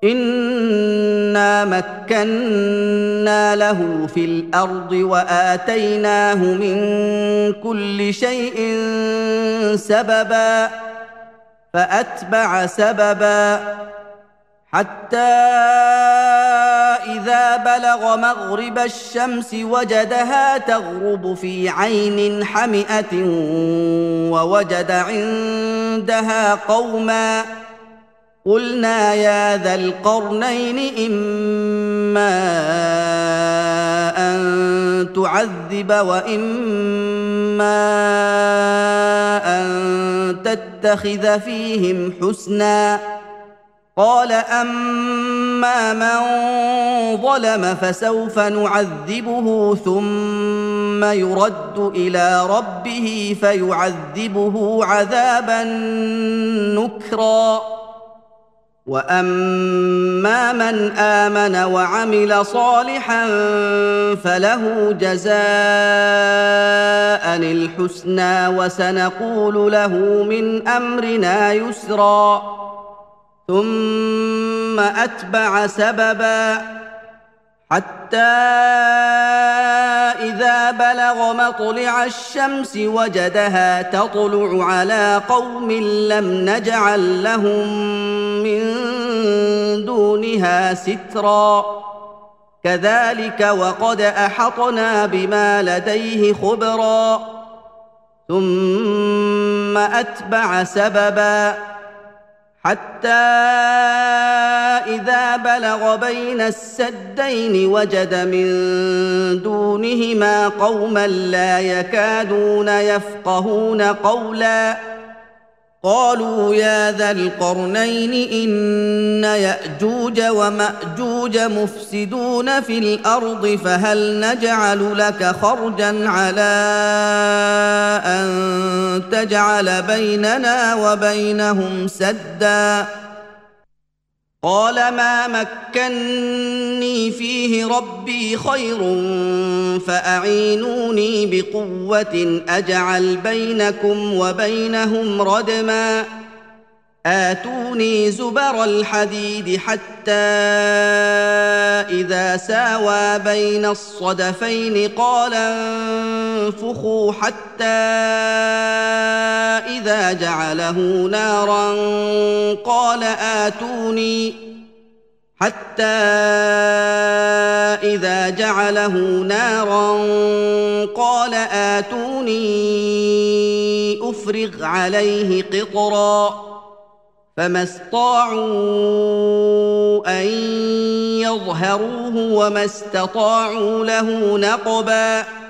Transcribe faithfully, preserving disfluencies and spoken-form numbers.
إنا مكنا له في الأرض وآتيناه من كل شيء سببا فأتبع سببا حتى إذا بلغ مغرب الشمس وجدها تغرب في عين حمئة ووجد عندها قوما قلنا يا ذا القرنين إما أن تعذب وإما أن تتخذ فيهم حسنا قال أما من ظلم فسوف نعذبه ثم يرد إلى ربه فيعذبه عذابا نكرا وأما من آمن وعمل صالحا فله جزاء الحسنى وسنقول له من أمرنا يسرا ثم أتبع سببا حتى إذا بلغ مطلع الشمس وجدها تطلع على قوم لم نجعل لهم من دونها سترا كذلك وقد أحطنا بما لديه خبرا ثم أتبع سببا حتى إذا بلغ بين السدين وجد من دونهما قوما لا يكادون يفقهون قولا قالوا يا ذا القرنين إن يأجوج ومأجوج مفسدون في الأرض فهل نجعل لك خرجا على أن تجعل بيننا وبينهم سدا قال ما مكني فيه ربي خير فأعينوني بقوة أجعل بينكم وبينهم ردما آتوني زبر الحديد حتى إذا ساوى بين الصدفين قال انفخوا حتى إذا جعله نارا قال آتوني حتى إذا جعله نارا قال آتوني أفرغ عليه قطرا فما استطاعوا أن يظهروه وما استطاعوا له نقبا